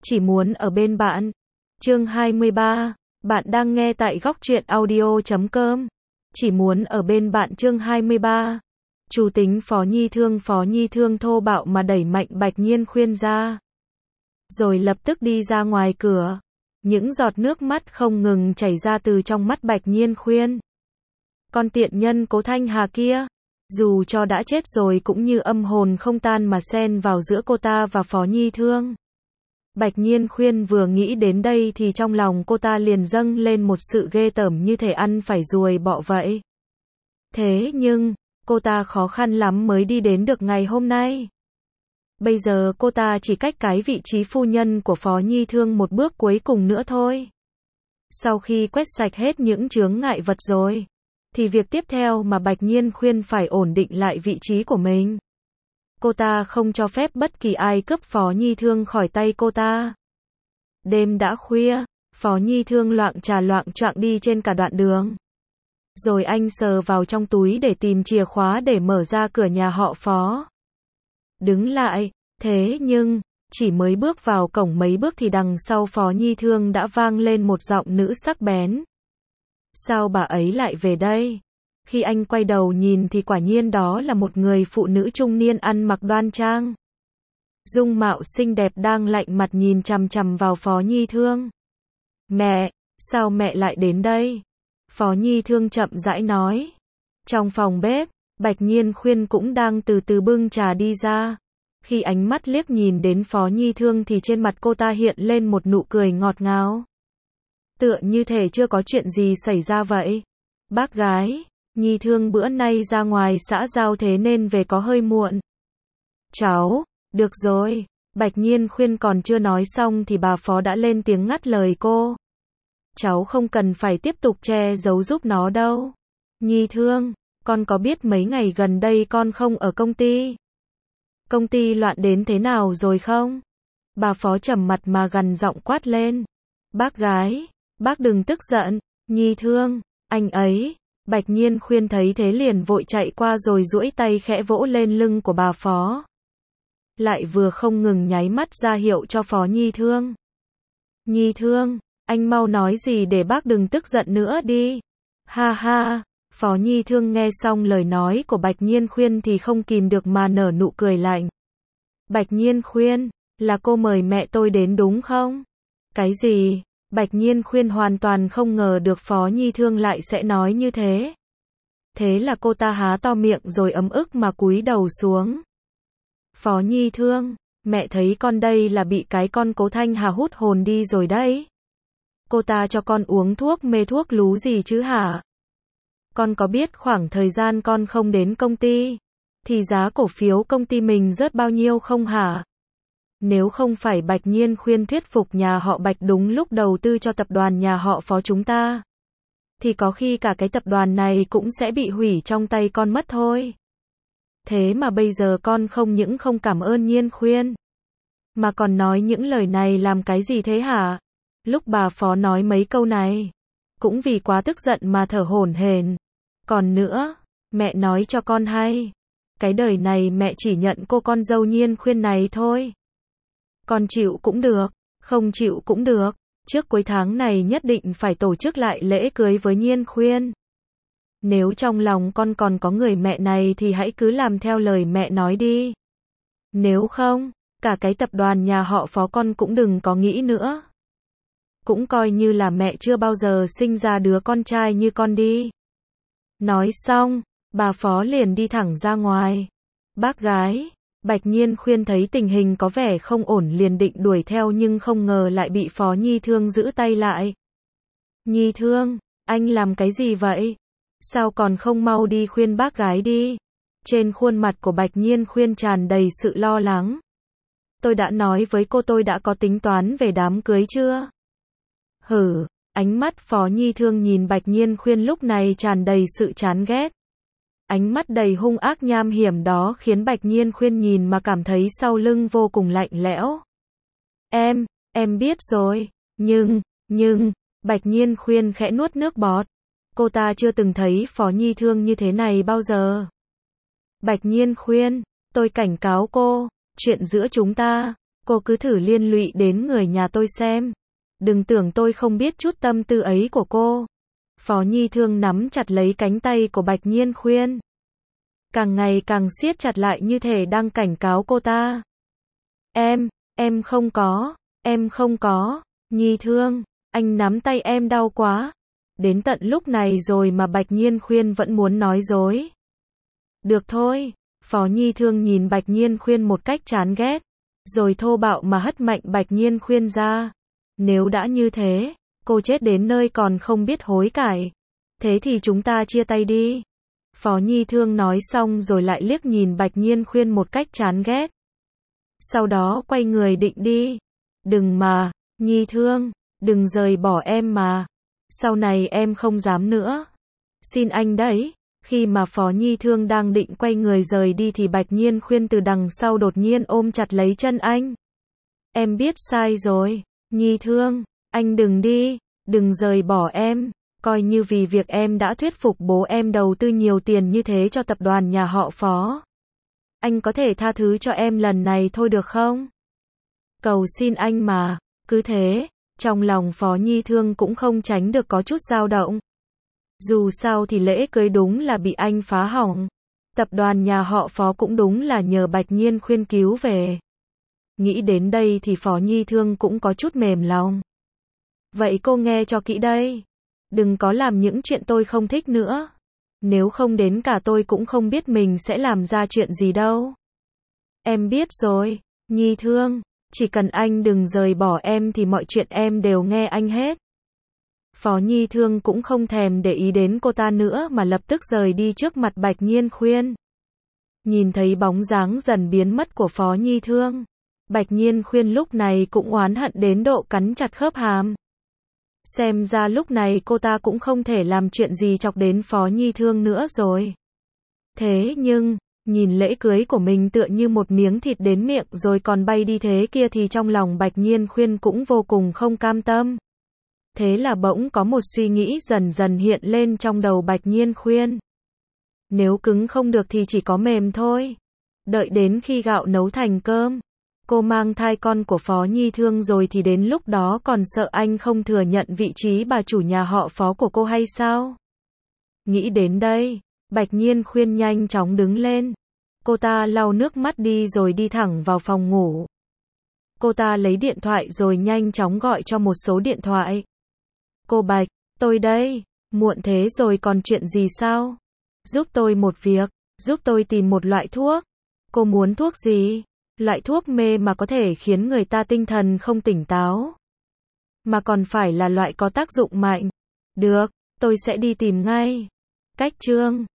chỉ muốn ở bên bạn. Chương 23, bạn đang nghe tại góc truyện audio.com. Chỉ muốn ở bên bạn chương 23. Chủ tính Phó Nhi Thương thô bạo mà đẩy mạnh Bạch Nhiên Khuyên ra. Rồi lập tức đi ra ngoài cửa. Những giọt nước mắt không ngừng chảy ra từ trong mắt Bạch Nhiên Khuyên. Con tiện nhân Cố Thanh Hà kia, dù cho đã chết rồi cũng như âm hồn không tan mà xen vào giữa cô ta và Phó Nhi Thương. Bạch Nhiên Khuyên vừa nghĩ đến đây thì trong lòng cô ta liền dâng lên một sự ghê tởm như thể ăn phải ruồi bọ vậy. Thế nhưng, cô ta khó khăn lắm mới đi đến được ngày hôm nay. Bây giờ cô ta chỉ cách cái vị trí phu nhân của Phó Nhi Thương một bước cuối cùng nữa thôi. Sau khi quét sạch hết những chướng ngại vật rồi, thì việc tiếp theo mà Bạch Nhiên Khuyên phải ổn định lại vị trí của mình. Cô ta không cho phép bất kỳ ai cướp Phó Nhi Thương khỏi tay cô ta. Đêm đã khuya, Phó Nhi Thương loạng trà loạng choạng đi trên cả đoạn đường. Rồi anh sờ vào trong túi để tìm chìa khóa để mở ra cửa nhà họ Phó. Đứng lại, thế nhưng, chỉ mới bước vào cổng mấy bước thì đằng sau Phó Nhi Thương đã vang lên một giọng nữ sắc bén. Sao bà ấy lại về đây? Khi anh quay đầu nhìn thì quả nhiên đó là một người phụ nữ trung niên ăn mặc đoan trang. Dung mạo xinh đẹp đang lạnh mặt nhìn chằm chằm vào Phó Nhi Thương. Mẹ, sao mẹ lại đến đây? Phó Nhi Thương chậm rãi nói. Trong phòng bếp, Bạch Nhiên Khuyên cũng đang từ từ bưng trà đi ra. Khi ánh mắt liếc nhìn đến Phó Nhi Thương thì trên mặt cô ta hiện lên một nụ cười ngọt ngào. Tựa như thể chưa có chuyện gì xảy ra vậy. Bác gái, Nhi Thương bữa nay ra ngoài xã giao thế nên về có hơi muộn. Cháu, được rồi. Bạch Nhiên Khuyên còn chưa nói xong thì bà Phó đã lên tiếng ngắt lời cô. Cháu không cần phải tiếp tục che giấu giúp nó đâu. Nhi Thương, con có biết mấy ngày gần đây con không ở công ty? Công ty loạn đến thế nào rồi không? Bà Phó trầm mặt mà gằn giọng quát lên. Bác gái, bác đừng tức giận. Nhi Thương, anh ấy. Bạch Nhiên Khuyên thấy thế liền vội chạy qua rồi duỗi tay khẽ vỗ lên lưng của bà Phó. Lại vừa không ngừng nháy mắt ra hiệu cho Phó Nhi Thương. Nhi Thương, anh mau nói gì để bác đừng tức giận nữa đi. Ha ha, Phó Nhi Thương nghe xong lời nói của Bạch Nhiên Khuyên thì không kìm được mà nở nụ cười lạnh. Bạch Nhiên Khuyên, là cô mời mẹ tôi đến đúng không? Cái gì? Bạch Nhiên Khuyên hoàn toàn không ngờ được Phó Nhi Thương lại sẽ nói như thế. Thế là cô ta há to miệng rồi ấm ức mà cúi đầu xuống. Phó Nhi Thương, mẹ thấy con đây là bị cái con Cố Thanh Hà hút hồn đi rồi đấy. Cô ta cho con uống thuốc mê thuốc lú gì chứ hả? Con có biết khoảng thời gian con không đến công ty, thì giá cổ phiếu công ty mình rớt bao nhiêu không hả? Nếu không phải Bạch Nhiên Khuyên thuyết phục nhà họ Bạch đúng lúc đầu tư cho tập đoàn nhà họ Phó chúng ta, thì có khi cả cái tập đoàn này cũng sẽ bị hủy trong tay con mất thôi. Thế mà bây giờ con không những không cảm ơn Nhiên Khuyên, mà còn nói những lời này làm cái gì thế hả? Lúc bà Phó nói mấy câu này, cũng vì quá tức giận mà thở hổn hển. Còn nữa, mẹ nói cho con hay, cái đời này mẹ chỉ nhận cô con dâu Nhiên Khuyên này thôi. Con chịu cũng được, không chịu cũng được, trước cuối tháng này nhất định phải tổ chức lại lễ cưới với Nhiên Khuyên. Nếu trong lòng con còn có người mẹ này thì hãy cứ làm theo lời mẹ nói đi. Nếu không, cả cái tập đoàn nhà họ Phó con cũng đừng có nghĩ nữa. Cũng coi như là mẹ chưa bao giờ sinh ra đứa con trai như con đi. Nói xong, bà Phó liền đi thẳng ra ngoài. Bác gái, Bạch Nhiên Khuyên thấy tình hình có vẻ không ổn liền định đuổi theo nhưng không ngờ lại bị Phó Nhi Thương giữ tay lại. Nhi Thương, anh làm cái gì vậy? Sao còn không mau đi khuyên bác gái đi? Trên khuôn mặt của Bạch Nhiên Khuyên tràn đầy sự lo lắng. Tôi đã nói với cô tôi đã có tính toán về đám cưới chưa? Hử, ánh mắt Phó Nhi Thương nhìn Bạch Nhiên Khuyên lúc này tràn đầy sự chán ghét. Ánh mắt đầy hung ác nham hiểm đó khiến Bạch Nhiên Khuyên nhìn mà cảm thấy sau lưng vô cùng lạnh lẽo. Em biết rồi, nhưng, Bạch Nhiên Khuyên khẽ nuốt nước bọt. Cô ta chưa từng thấy Phó Nhi Thương như thế này bao giờ. Bạch Nhiên Khuyên, tôi cảnh cáo cô, chuyện giữa chúng ta, Cô cứ thử liên lụy đến người nhà tôi xem. Đừng tưởng tôi không biết chút tâm tư ấy của cô. Phó Nhi Thương nắm chặt lấy cánh tay của Bạch Nhiên khuyên. Càng ngày càng siết chặt lại như thể đang cảnh cáo cô ta. Em không có, Nhi Thương, anh nắm tay em đau quá. Đến tận lúc này rồi mà Bạch Nhiên khuyên vẫn muốn nói dối. Được thôi, Phó Nhi Thương nhìn Bạch Nhiên khuyên một cách chán ghét, rồi thô bạo mà hất mạnh Bạch Nhiên khuyên ra. Nếu đã như thế, cô chết đến nơi còn không biết hối cải. Thế thì chúng ta chia tay đi. Phó Nhi Thương nói xong rồi lại liếc nhìn Bạch Nhiên khuyên một cách chán ghét. Sau đó quay người định đi. Đừng mà, Nhi Thương, đừng rời bỏ em mà. Sau này em không dám nữa. Xin anh đấy. Khi mà Phó Nhi Thương đang định quay người rời đi thì Bạch Nhiên khuyên từ đằng sau đột nhiên ôm chặt lấy chân anh. Em biết sai rồi, Nhi Thương, anh đừng đi, đừng rời bỏ em. Coi như vì việc em đã thuyết phục bố em đầu tư nhiều tiền như thế cho tập đoàn nhà họ Phó. Anh có thể tha thứ cho em lần này thôi được không? Cầu xin anh mà. Cứ thế, trong lòng Phó Nhi Thương cũng không tránh được có chút dao động. Dù sao thì lễ cưới đúng là bị anh phá hỏng. Tập đoàn nhà họ Phó cũng đúng là nhờ Bạch Nhiên khuyên cứu về. Nghĩ đến đây thì Phó Nhi Thương cũng có chút mềm lòng. Vậy cô nghe cho kỹ đây. Đừng có làm những chuyện tôi không thích nữa. Nếu không đến cả tôi cũng không biết mình sẽ làm ra chuyện gì đâu. Em biết rồi, Nhi Thương. Chỉ cần anh đừng rời bỏ em thì mọi chuyện em đều nghe anh hết. Phó Nhi Thương cũng không thèm để ý đến cô ta nữa mà lập tức rời đi trước mặt Bạch Nhiên khuyên. Nhìn thấy bóng dáng dần biến mất của Phó Nhi Thương, Bạch Nhiên khuyên lúc này cũng oán hận đến độ cắn chặt khớp hàm. Xem ra lúc này cô ta cũng không thể làm chuyện gì chọc đến Phó Nhi Thương nữa rồi. Thế nhưng, nhìn lễ cưới của mình tựa như một miếng thịt đến miệng rồi còn bay đi thế kia thì trong lòng Bạch Nhiên khuyên cũng vô cùng không cam tâm. Thế là bỗng có một suy nghĩ dần dần hiện lên trong đầu Bạch Nhiên khuyên. Nếu cứng không được thì chỉ có mềm thôi. Đợi đến khi gạo nấu thành cơm, cô mang thai con của Phó Nhi Thương rồi thì đến lúc đó còn sợ anh không thừa nhận vị trí bà chủ nhà họ Phó của cô hay sao? Nghĩ đến đây, Bạch Nhiên khuyên nhanh chóng đứng lên. Cô ta lau nước mắt đi rồi đi thẳng vào phòng ngủ. Cô ta lấy điện thoại rồi nhanh chóng gọi cho một số điện thoại. Cô Bạch, tôi đây, muộn thế rồi còn chuyện gì sao? Giúp tôi một việc, giúp tôi tìm một loại thuốc. Cô muốn thuốc gì? Loại thuốc mê mà có thể khiến người ta tinh thần không tỉnh táo. Mà còn phải là loại có tác dụng mạnh. Được, tôi sẽ đi tìm ngay. Cách chương